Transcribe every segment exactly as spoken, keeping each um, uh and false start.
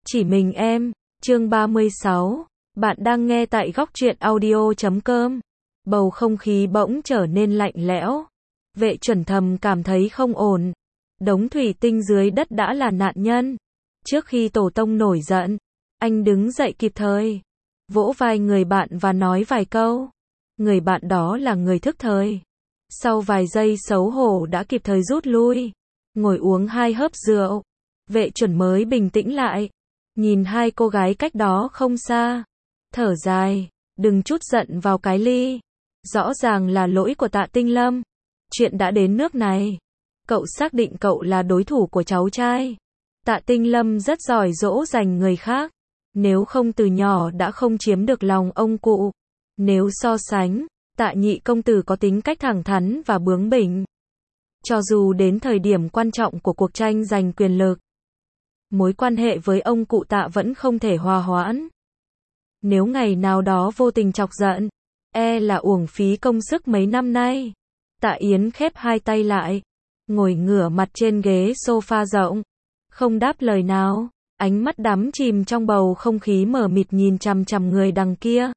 Chỉ mình em, chương ba mươi sáu. Bạn đang nghe tại góc truyện audio chấm com. Bầu không khí bỗng trở nên lạnh lẽo. Vệ Chuẩn thầm cảm thấy không ổn. Đống thủy tinh dưới đất đã là nạn nhân. Trước khi tổ tông nổi giận, anh đứng dậy kịp thời, vỗ vai người bạn và nói vài câu. Người bạn đó là người thức thời. Sau vài giây xấu hổ đã kịp thời rút lui, ngồi uống hai hớp rượu. Vệ Chuẩn mới bình tĩnh lại, nhìn hai cô gái cách đó không xa, thở dài, đừng chút giận vào cái ly. Rõ ràng là lỗi của Tạ Tinh Lâm. Chuyện đã đến nước này, cậu xác định cậu là đối thủ của cháu trai. Tạ Tinh Lâm rất giỏi dỗ dành người khác, nếu không từ nhỏ đã không chiếm được lòng ông cụ. Nếu so sánh, Tạ nhị công tử có tính cách thẳng thắn và bướng bỉnh. Cho dù đến thời điểm quan trọng của cuộc tranh giành quyền lực, mối quan hệ với ông cụ Tạ vẫn không thể hòa hoãn. Nếu ngày nào đó vô tình chọc giận, e là uổng phí công sức mấy năm nay. Tạ Yến khép hai tay lại, ngồi ngửa mặt trên ghế sofa rộng, không đáp lời nào, ánh mắt đắm chìm trong bầu không khí mờ mịt nhìn chằm chằm người đằng kia.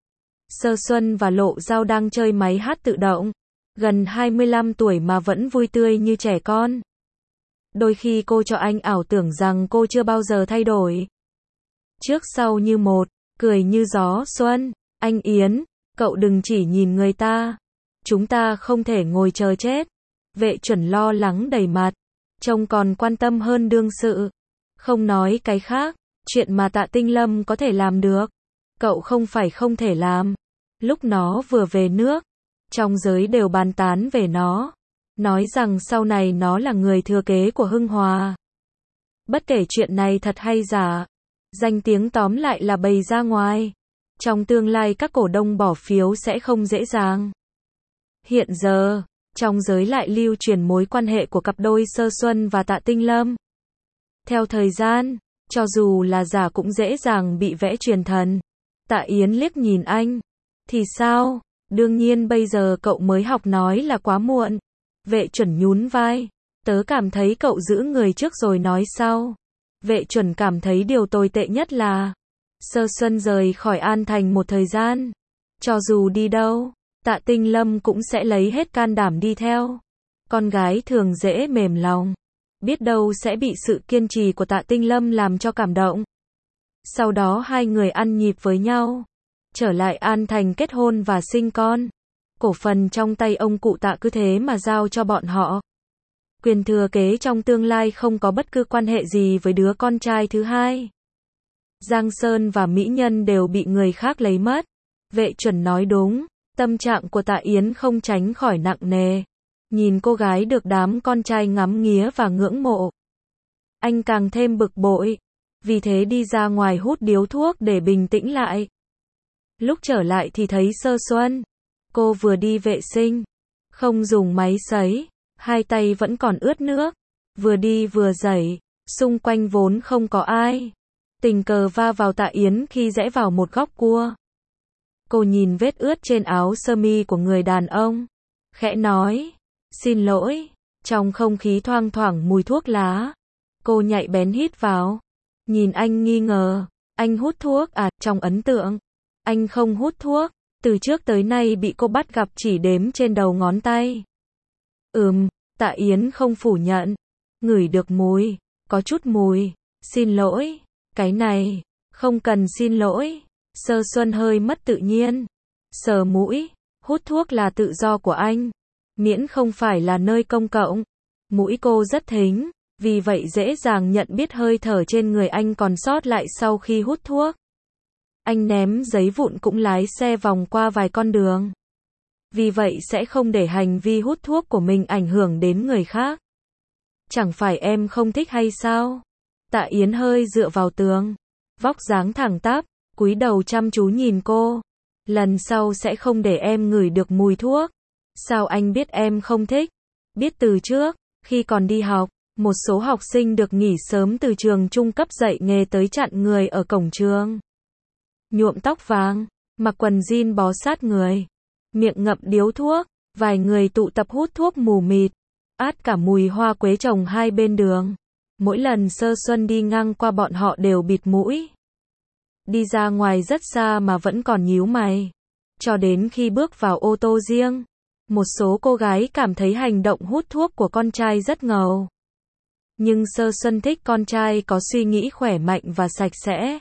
Sơ Xuân và Lộ Giao đang chơi máy hát tự động, gần hai mươi lăm tuổi mà vẫn vui tươi như trẻ con. Đôi khi cô cho anh ảo tưởng rằng cô chưa bao giờ thay đổi. Trước sau như một, cười như gió xuân. Anh Yến, cậu đừng chỉ nhìn người ta. Chúng ta không thể ngồi chờ chết. Vệ Chuẩn lo lắng đầy mặt, trông còn quan tâm hơn đương sự. Không nói cái khác, chuyện mà Tạ Tinh Lâm có thể làm được, cậu không phải không thể làm. Lúc nó vừa về nước, trong giới đều bàn tán về nó, nói rằng sau này nó là người thừa kế của Hưng Hòa. Bất kể chuyện này thật hay giả, danh tiếng tóm lại là bày ra ngoài. Trong tương lai các cổ đông bỏ phiếu sẽ không dễ dàng. Hiện giờ, trong giới lại lưu truyền mối quan hệ của cặp đôi Sơ Xuân và Tạ Tinh Lâm. Theo thời gian, cho dù là giả cũng dễ dàng bị vẽ truyền thần. Tạ Yến liếc nhìn anh. Thì sao? Đương nhiên bây giờ cậu mới học nói là quá muộn. Vệ Chuẩn nhún vai. Tớ cảm thấy cậu giữ người trước rồi nói sau. Vệ Chuẩn cảm thấy điều tồi tệ nhất là Sơ Xuân rời khỏi An Thành một thời gian. Cho dù đi đâu, Tạ Tinh Lâm cũng sẽ lấy hết can đảm đi theo. Con gái thường dễ mềm lòng, biết đâu sẽ bị sự kiên trì của Tạ Tinh Lâm làm cho cảm động. Sau đó hai người ăn nhịp với nhau, trở lại An Thành kết hôn và sinh con. Cổ phần trong tay ông cụ Tạ cứ thế mà giao cho bọn họ. Quyền thừa kế trong tương lai không có bất cứ quan hệ gì với đứa con trai thứ hai. Giang Sơn và Mỹ Nhân đều bị người khác lấy mất. Vệ Chuẩn nói đúng, tâm trạng của Tạ Yến không tránh khỏi nặng nề. Nhìn cô gái được đám con trai ngắm nghía và ngưỡng mộ, anh càng thêm bực bội, vì thế đi ra ngoài hút điếu thuốc để bình tĩnh lại. Lúc trở lại thì thấy Sơ Xuân, cô vừa đi vệ sinh, không dùng máy sấy, hai tay vẫn còn ướt nước, vừa đi vừa giãy, xung quanh vốn không có ai, tình cờ va vào Tạ Yến khi rẽ vào một góc cua. Cô nhìn vết ướt trên áo sơ mi của người đàn ông, khẽ nói, xin lỗi. Trong không khí thoang thoảng mùi thuốc lá, cô nhạy bén hít vào, nhìn anh nghi ngờ, anh hút thuốc à? Trong ấn tượng, anh không hút thuốc, từ trước tới nay bị cô bắt gặp chỉ đếm trên đầu ngón tay. Ừm, Tạ Yến không phủ nhận, ngửi được mùi, có chút mùi, xin lỗi, cái này, không cần xin lỗi. Sơ Xuân hơi mất tự nhiên, sờ mũi, hút thuốc là tự do của anh, miễn không phải là nơi công cộng. Mũi cô rất thính, vì vậy dễ dàng nhận biết hơi thở trên người anh còn sót lại sau khi hút thuốc. Anh ném giấy vụn cũng lái xe vòng qua vài con đường, vì vậy sẽ không để hành vi hút thuốc của mình ảnh hưởng đến người khác. Chẳng phải em không thích hay sao? Tạ Yến hơi dựa vào tường, vóc dáng thẳng tắp, cúi đầu chăm chú nhìn cô. Lần sau sẽ không để em ngửi được mùi thuốc. Sao anh biết em không thích? Biết từ trước, khi còn đi học, một số học sinh được nghỉ sớm từ trường trung cấp dạy nghề tới chặn người ở cổng trường. Nhuộm tóc vàng, mặc quần jean bó sát người, miệng ngậm điếu thuốc, vài người tụ tập hút thuốc mù mịt, át cả mùi hoa quế trồng hai bên đường. Mỗi lần Sơ Xuân đi ngang qua bọn họ đều bịt mũi. Đi ra ngoài rất xa mà vẫn còn nhíu mày. Cho đến khi bước vào ô tô riêng, một số cô gái cảm thấy hành động hút thuốc của con trai rất ngầu. Nhưng Sơ Xuân thích con trai có suy nghĩ khỏe mạnh và sạch sẽ.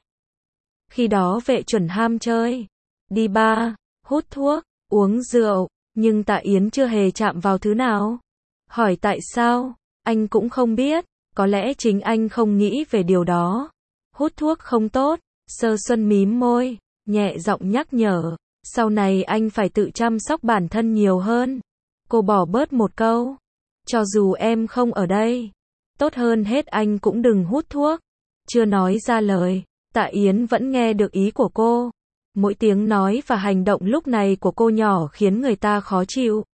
Khi đó Vệ Chuẩn ham chơi, đi bar, hút thuốc, uống rượu, nhưng Tạ Yến chưa hề chạm vào thứ nào. Hỏi tại sao, anh cũng không biết, có lẽ chính anh không nghĩ về điều đó. Hút thuốc không tốt, Sơ Xuân mím môi, nhẹ giọng nhắc nhở, sau này anh phải tự chăm sóc bản thân nhiều hơn. Cô bỏ bớt một câu, cho dù em không ở đây, tốt hơn hết anh cũng đừng hút thuốc. Chưa nói ra lời, Tạ Yến vẫn nghe được ý của cô. Mỗi tiếng nói và hành động lúc này của cô nhỏ khiến người ta khó chịu.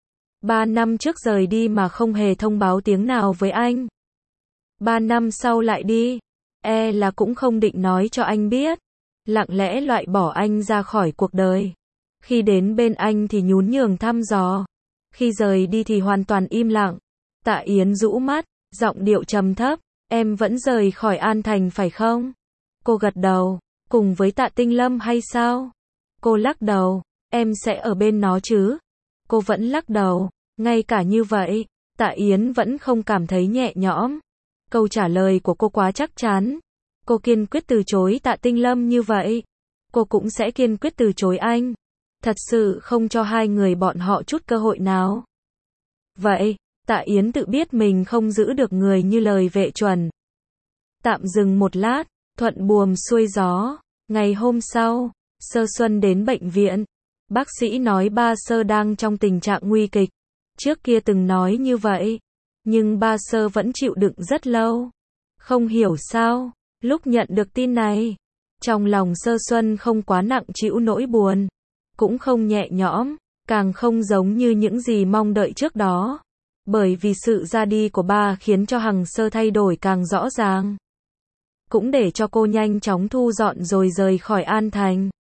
Ba năm trước rời đi mà không hề thông báo tiếng nào với anh. Ba năm sau lại đi, e là cũng không định nói cho anh biết. Lặng lẽ loại bỏ anh ra khỏi cuộc đời. Khi đến bên anh thì nhún nhường thăm dò. Khi rời đi thì hoàn toàn im lặng. Tạ Yến rũ mắt, giọng điệu trầm thấp, em vẫn rời khỏi An Thành phải không? Cô gật đầu, cùng với Tạ Tinh Lâm hay sao? Cô lắc đầu, em sẽ ở bên nó chứ? Cô vẫn lắc đầu, ngay cả như vậy, Tạ Yến vẫn không cảm thấy nhẹ nhõm. Câu trả lời của cô quá chắc chắn. Cô kiên quyết từ chối Tạ Tinh Lâm như vậy. Cô cũng sẽ kiên quyết từ chối anh. Thật sự không cho hai người bọn họ chút cơ hội nào. Vậy, Tạ Yến tự biết mình không giữ được người như lời Vệ Chuẩn. Tạm dừng một lát, thuận buồm xuôi gió. Ngày hôm sau, Sơ Xuân đến bệnh viện. Bác sĩ nói ba Sơ đang trong tình trạng nguy kịch. Trước kia từng nói như vậy. Nhưng ba Sơ vẫn chịu đựng rất lâu. Không hiểu sao, lúc nhận được tin này, trong lòng Sơ Xuân không quá nặng chịu nỗi buồn. Cũng không nhẹ nhõm, càng không giống như những gì mong đợi trước đó. Bởi vì sự ra đi của ba khiến cho Hằng Sơ thay đổi càng rõ ràng. Cũng để cho cô nhanh chóng thu dọn rồi rời khỏi An Thành.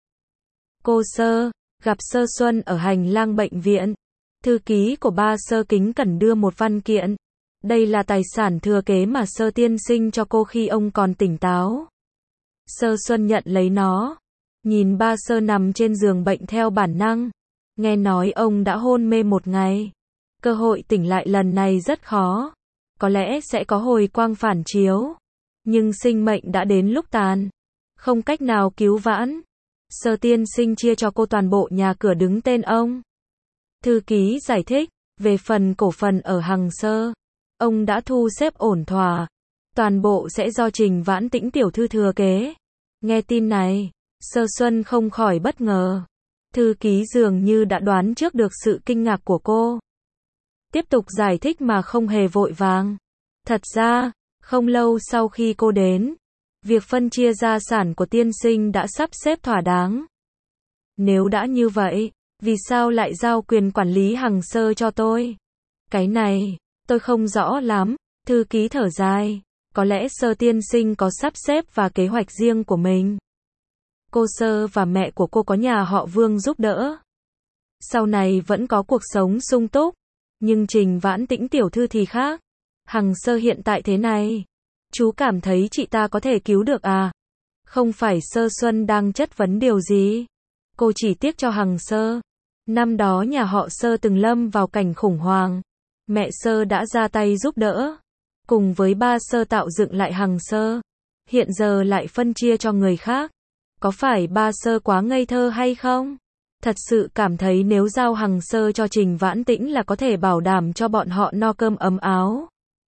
Cô Sơ, gặp Sơ Xuân ở hành lang bệnh viện. Thư ký của ba Sơ kính cẩn đưa một văn kiện. Đây là tài sản thừa kế mà Sơ tiên sinh cho cô khi ông còn tỉnh táo. Sơ Xuân nhận lấy nó. Nhìn ba Sơ nằm trên giường bệnh theo bản năng. Nghe nói ông đã hôn mê một ngày. Cơ hội tỉnh lại lần này rất khó. Có lẽ sẽ có hồi quang phản chiếu. Nhưng sinh mệnh đã đến lúc tàn. Không cách nào cứu vãn. Sơ tiên sinh chia cho cô toàn bộ nhà cửa đứng tên ông. Thư ký giải thích, về phần cổ phần ở Hằng Sơ, ông đã thu xếp ổn thỏa. Toàn bộ sẽ do Trình Vãn Tĩnh tiểu thư thừa kế. Nghe tin này, Sơ Xuân không khỏi bất ngờ. Thư ký dường như đã đoán trước được sự kinh ngạc của cô. Tiếp tục giải thích mà không hề vội vàng. Thật ra, không lâu sau khi cô đến, việc phân chia gia sản của tiên sinh đã sắp xếp thỏa đáng. Nếu đã như vậy, vì sao lại giao quyền quản lý Hằng Sơ cho tôi? Cái này, tôi không rõ lắm. Thư ký thở dài. Có lẽ Sơ tiên sinh có sắp xếp và kế hoạch riêng của mình. Cô Sơ và mẹ của cô có nhà họ Vương giúp đỡ. Sau này vẫn có cuộc sống sung túc. Nhưng Trình Vãn Tĩnh tiểu thư thì khác. Hằng Sơ hiện tại thế này. Chú cảm thấy chị ta có thể cứu được à? Không phải Sơ Xuân đang chất vấn điều gì. Cô chỉ tiếc cho Hằng Sơ. Năm đó nhà họ Sơ từng lâm vào cảnh khủng hoảng. Mẹ Sơ đã ra tay giúp đỡ. Cùng với ba Sơ tạo dựng lại Hằng Sơ. Hiện giờ lại phân chia cho người khác. Có phải ba Sơ quá ngây thơ hay không? Thật sự cảm thấy nếu giao Hằng Sơ cho Trình Vãn Tĩnh là có thể bảo đảm cho bọn họ no cơm ấm áo.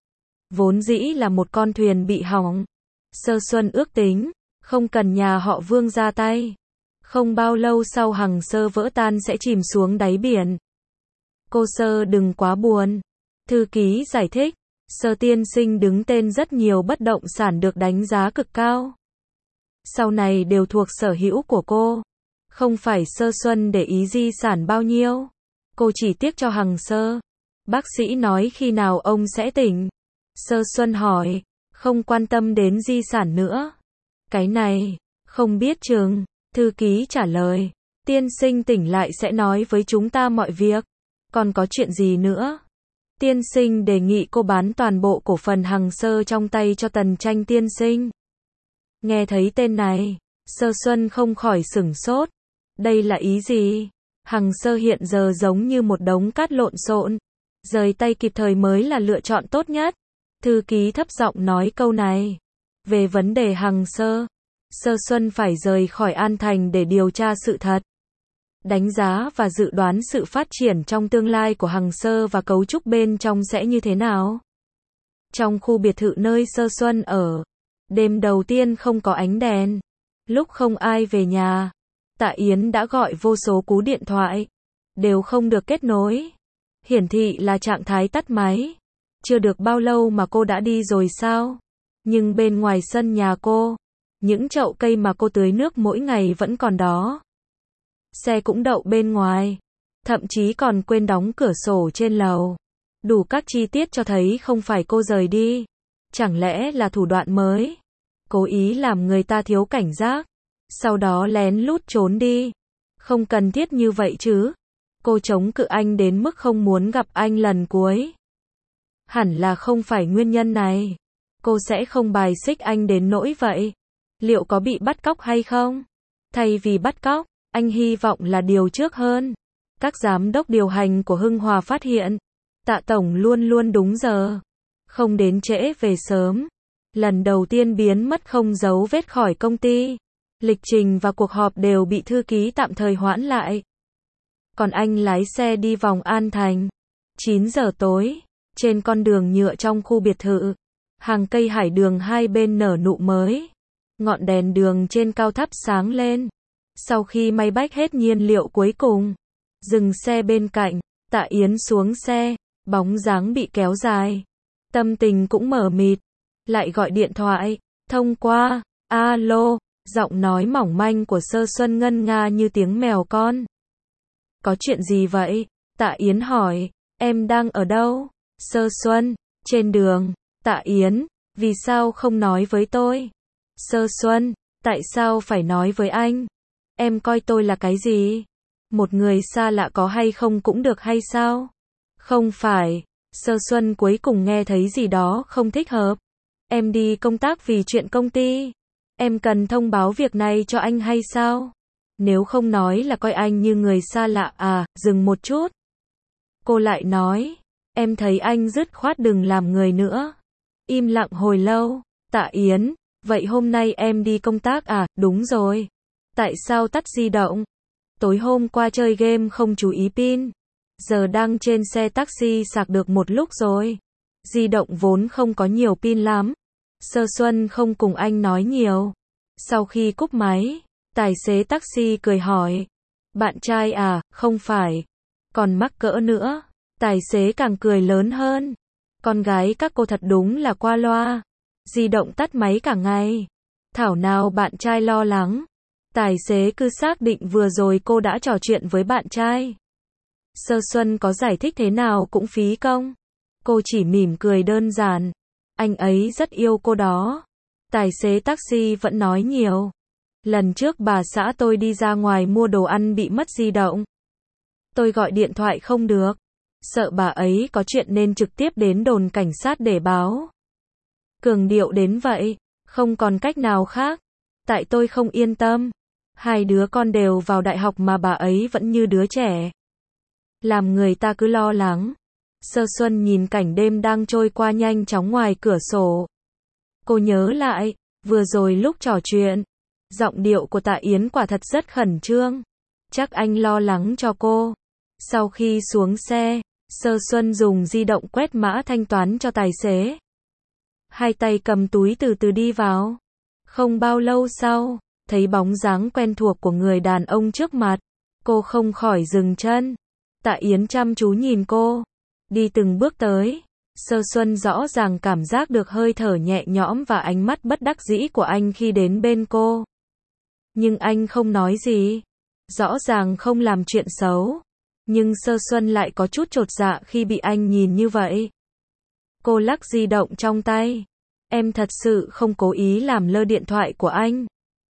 Vốn dĩ là một con thuyền bị hỏng. Sơ Xuân ước tính, không cần nhà họ Vương ra tay. Không bao lâu sau Hằng Sơ vỡ tan sẽ chìm xuống đáy biển. Cô Sơ đừng quá buồn. Thư ký giải thích, Sơ tiên sinh đứng tên rất nhiều bất động sản được đánh giá cực cao. Sau này đều thuộc sở hữu của cô. Không phải Sơ Xuân để ý di sản bao nhiêu. Cô chỉ tiếc cho Hằng Sơ. Bác sĩ nói khi nào ông sẽ tỉnh? Sơ Xuân hỏi, không quan tâm đến di sản nữa. Cái này, không biết chừng. Thư ký trả lời, tiên sinh tỉnh lại sẽ nói với chúng ta mọi việc. Còn có chuyện gì nữa? Tiên sinh đề nghị cô bán toàn bộ cổ phần Hằng Sơ trong tay cho Tần Tranh tiên sinh. Nghe thấy tên này, Sơ Xuân không khỏi sửng sốt. Đây là ý gì? Hằng Sơ hiện giờ giống như một đống cát lộn xộn. Rời tay kịp thời mới là lựa chọn tốt nhất. Thư ký thấp giọng nói câu này. Về vấn đề Hằng Sơ, Sơ Xuân phải rời khỏi An Thành để điều tra sự thật. Đánh giá và dự đoán sự phát triển trong tương lai của Hằng Sơ và cấu trúc bên trong sẽ như thế nào. Trong khu biệt thự nơi Sơ Xuân ở, đêm đầu tiên không có ánh đèn. Lúc không ai về nhà, Tạ Yến đã gọi vô số cú điện thoại, đều không được kết nối. Hiển thị là trạng thái tắt máy. Chưa được bao lâu mà cô đã đi rồi sao? Nhưng bên ngoài sân nhà cô, những chậu cây mà cô tưới nước mỗi ngày vẫn còn đó. Xe cũng đậu bên ngoài, thậm chí còn quên đóng cửa sổ trên lầu. Đủ các chi tiết cho thấy không phải cô rời đi. Chẳng lẽ là thủ đoạn mới? Cố ý làm người ta thiếu cảnh giác, sau đó lén lút trốn đi. Không cần thiết như vậy chứ. Cô chống cự anh đến mức không muốn gặp anh lần cuối. Hẳn là không phải nguyên nhân này. Cô sẽ không bài xích anh đến nỗi vậy. Liệu có bị bắt cóc hay không? Thay vì bắt cóc, anh hy vọng là điều trước hơn. Các giám đốc điều hành của Hưng Hòa phát hiện, Tạ Tổng luôn luôn đúng giờ, không đến trễ về sớm. Lần đầu tiên biến mất không dấu vết khỏi công ty. Lịch trình và cuộc họp đều bị thư ký tạm thời hoãn lại. Còn anh lái xe đi vòng An Thành. chín giờ tối, trên con đường nhựa trong khu biệt thự, hàng cây hải đường hai bên nở nụ mới. Ngọn đèn đường trên cao thắp sáng lên. Sau khi may bách hết nhiên liệu cuối cùng, dừng xe bên cạnh, Tạ Yến xuống xe, bóng dáng bị kéo dài. Tâm tình cũng mờ mịt, lại gọi điện thoại, thông qua, alo, giọng nói mỏng manh của Sơ Xuân ngân nga như tiếng mèo con. Có chuyện gì vậy? Tạ Yến hỏi, em đang ở đâu? Sơ Xuân, trên đường. Tạ Yến, vì sao không nói với tôi? Sơ Xuân, tại sao phải nói với anh? Em coi tôi là cái gì? Một người xa lạ có hay không cũng được hay sao? Không phải. Sơ Xuân cuối cùng nghe thấy gì đó không thích hợp. Em đi công tác vì chuyện công ty. Em cần thông báo việc này cho anh hay sao? Nếu không nói là coi anh như người xa lạ à, dừng một chút. Cô lại nói, em thấy anh dứt khoát đừng làm người nữa. Im lặng hồi lâu, Tạ Yến, vậy hôm nay em đi công tác à, đúng rồi. Tại sao tắt di động? Tối hôm qua chơi game không chú ý pin. Giờ đang trên xe taxi sạc được một lúc rồi. Di động vốn không có nhiều pin lắm. Sơ Xuân không cùng anh nói nhiều. Sau khi cúp máy, tài xế taxi cười hỏi. Bạn trai à, không phải. Còn mắc cỡ nữa. Tài xế càng cười lớn hơn. Con gái các cô thật đúng là qua loa. Di động tắt máy cả ngày. Thảo nào bạn trai lo lắng. Tài xế cứ xác định vừa rồi cô đã trò chuyện với bạn trai. Sơ Xuân có giải thích thế nào cũng phí công. Cô chỉ mỉm cười đơn giản. Anh ấy rất yêu cô đó. Tài xế taxi vẫn nói nhiều. Lần trước bà xã tôi đi ra ngoài mua đồ ăn bị mất di động. Tôi gọi điện thoại không được. Sợ bà ấy có chuyện nên trực tiếp đến đồn cảnh sát để báo. Cường điệu đến vậy, không còn cách nào khác. Tại tôi không yên tâm. Hai đứa con đều vào đại học mà bà ấy vẫn như đứa trẻ. Làm người ta cứ lo lắng. Sơ Xuân nhìn cảnh đêm đang trôi qua nhanh chóng ngoài cửa sổ. Cô nhớ lại, vừa rồi lúc trò chuyện, giọng điệu của Tạ Yến quả thật rất khẩn trương. Chắc anh lo lắng cho cô. Sau khi xuống xe, Sơ Xuân dùng di động quét mã thanh toán cho tài xế. Hai tay cầm túi từ từ đi vào. Không bao lâu sau, thấy bóng dáng quen thuộc của người đàn ông trước mặt. Cô không khỏi dừng chân. Tạ Yến chăm chú nhìn cô. Đi từng bước tới. Sơ Xuân rõ ràng cảm giác được hơi thở nhẹ nhõm và ánh mắt bất đắc dĩ của anh khi đến bên cô. Nhưng anh không nói gì. Rõ ràng không làm chuyện xấu. Nhưng Sơ Xuân lại có chút chột dạ khi bị anh nhìn như vậy. Cô lắc di động trong tay. Em thật sự không cố ý làm lơ điện thoại của anh.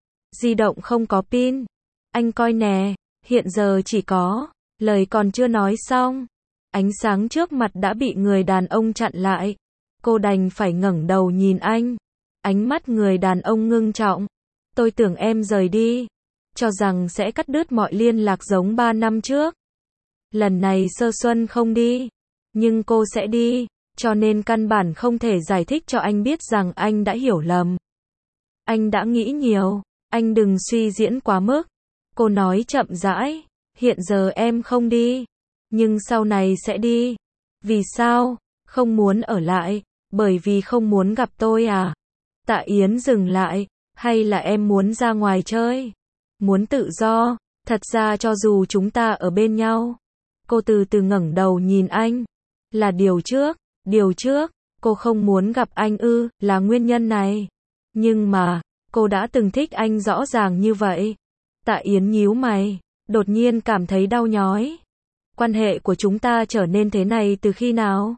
Di động không có pin. Anh coi nè, hiện giờ chỉ có. Lời còn chưa nói xong. Ánh sáng trước mặt đã bị người đàn ông chặn lại. Cô đành phải ngẩng đầu nhìn anh. Ánh mắt người đàn ông ngưng trọng. Tôi tưởng em rời đi, cho rằng sẽ cắt đứt mọi liên lạc giống ba năm trước. Lần này Sơ Xuân không đi, nhưng cô sẽ đi, cho nên căn bản không thể giải thích cho anh biết rằng anh đã hiểu lầm. Anh đã nghĩ nhiều, anh đừng suy diễn quá mức. Cô nói chậm rãi, hiện giờ em không đi, nhưng sau này sẽ đi. Vì sao? Không muốn ở lại, bởi vì không muốn gặp tôi à? Tạ Yến dừng lại, hay là em muốn ra ngoài chơi? Muốn tự do? Thật ra cho dù chúng ta ở bên nhau. Cô từ từ ngẩng đầu nhìn anh. Là điều trước, điều trước, cô không muốn gặp anh ư, là nguyên nhân này. Nhưng mà, cô đã từng thích anh rõ ràng như vậy. Tạ Yến nhíu mày, đột nhiên cảm thấy đau nhói. Quan hệ của chúng ta trở nên thế này từ khi nào?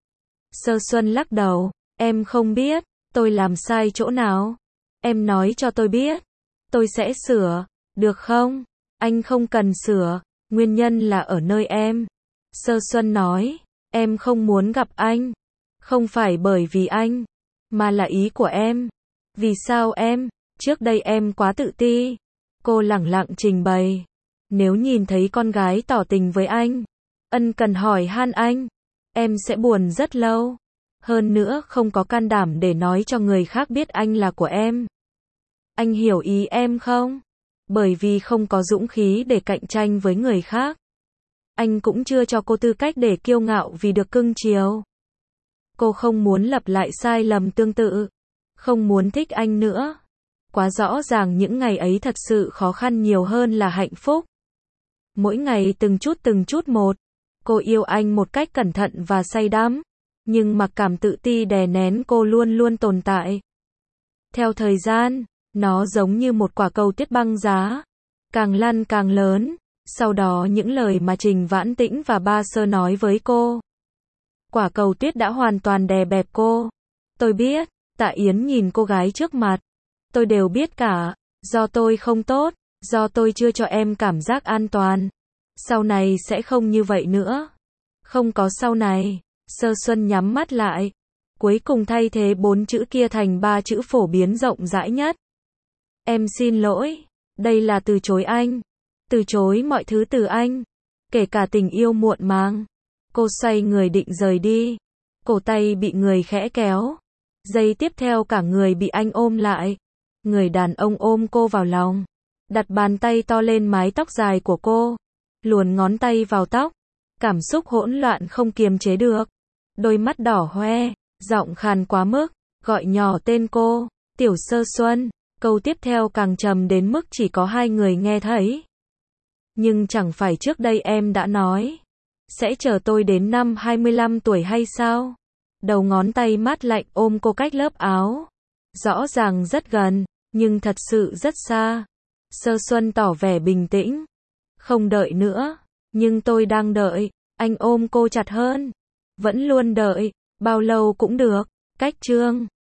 Sơ Xuân lắc đầu, em không biết, tôi làm sai chỗ nào? Em nói cho tôi biết, tôi sẽ sửa, được không? Anh không cần sửa, nguyên nhân là ở nơi em. Sơ Xuân nói, em không muốn gặp anh. Không phải bởi vì anh, mà là ý của em. Vì sao em? Trước đây em quá tự ti. Cô lẳng lặng trình bày. Nếu nhìn thấy con gái tỏ tình với anh, ân cần hỏi han anh, em sẽ buồn rất lâu. Hơn nữa không có can đảm để nói cho người khác biết anh là của em. Anh hiểu ý em không? Bởi vì không có dũng khí để cạnh tranh với người khác. Anh cũng chưa cho cô tư cách để kiêu ngạo vì được cưng chiều. Cô không muốn lặp lại sai lầm tương tự. Không muốn thích anh nữa. Quá rõ ràng những ngày ấy thật sự khó khăn nhiều hơn là hạnh phúc. Mỗi ngày từng chút từng chút một. Cô yêu anh một cách cẩn thận và say đắm. Nhưng mặc cảm tự ti đè nén cô luôn luôn tồn tại. Theo thời gian, nó giống như một quả cầu tuyết băng giá. Càng lăn càng lớn. Sau đó những lời mà Trình Vãn Tĩnh và Ba Sơ nói với cô. Quả cầu tuyết đã hoàn toàn đè bẹp cô. Tôi biết, Tạ Yến nhìn cô gái trước mặt. Tôi đều biết cả, do tôi không tốt, do tôi chưa cho em cảm giác an toàn. Sau này sẽ không như vậy nữa. Không có sau này. Sơ Xuân nhắm mắt lại. Cuối cùng thay thế bốn chữ kia thành ba chữ phổ biến rộng rãi nhất. Em xin lỗi. Đây là từ chối anh. Từ chối mọi thứ từ anh. Kể cả tình yêu muộn màng. Cô xoay người định rời đi. Cổ tay bị người khẽ kéo. Giây tiếp theo cả người bị anh ôm lại. Người đàn ông ôm cô vào lòng. Đặt bàn tay to lên mái tóc dài của cô. Luồn ngón tay vào tóc. Cảm xúc hỗn loạn không kiềm chế được. Đôi mắt đỏ hoe. Giọng khàn quá mức. Gọi nhỏ tên cô. Tiểu Sơ Xuân. Câu tiếp theo càng trầm đến mức chỉ có hai người nghe thấy. Nhưng chẳng phải trước đây em đã nói. Sẽ chờ tôi đến năm hai mươi lăm tuổi hay sao? Đầu ngón tay mát lạnh ôm cô cách lớp áo. Rõ ràng rất gần, nhưng thật sự rất xa. Sơ Xuân tỏ vẻ bình tĩnh. Không đợi nữa. Nhưng tôi đang đợi. Anh ôm cô chặt hơn. Vẫn luôn đợi. Bao lâu cũng được. Cách chương.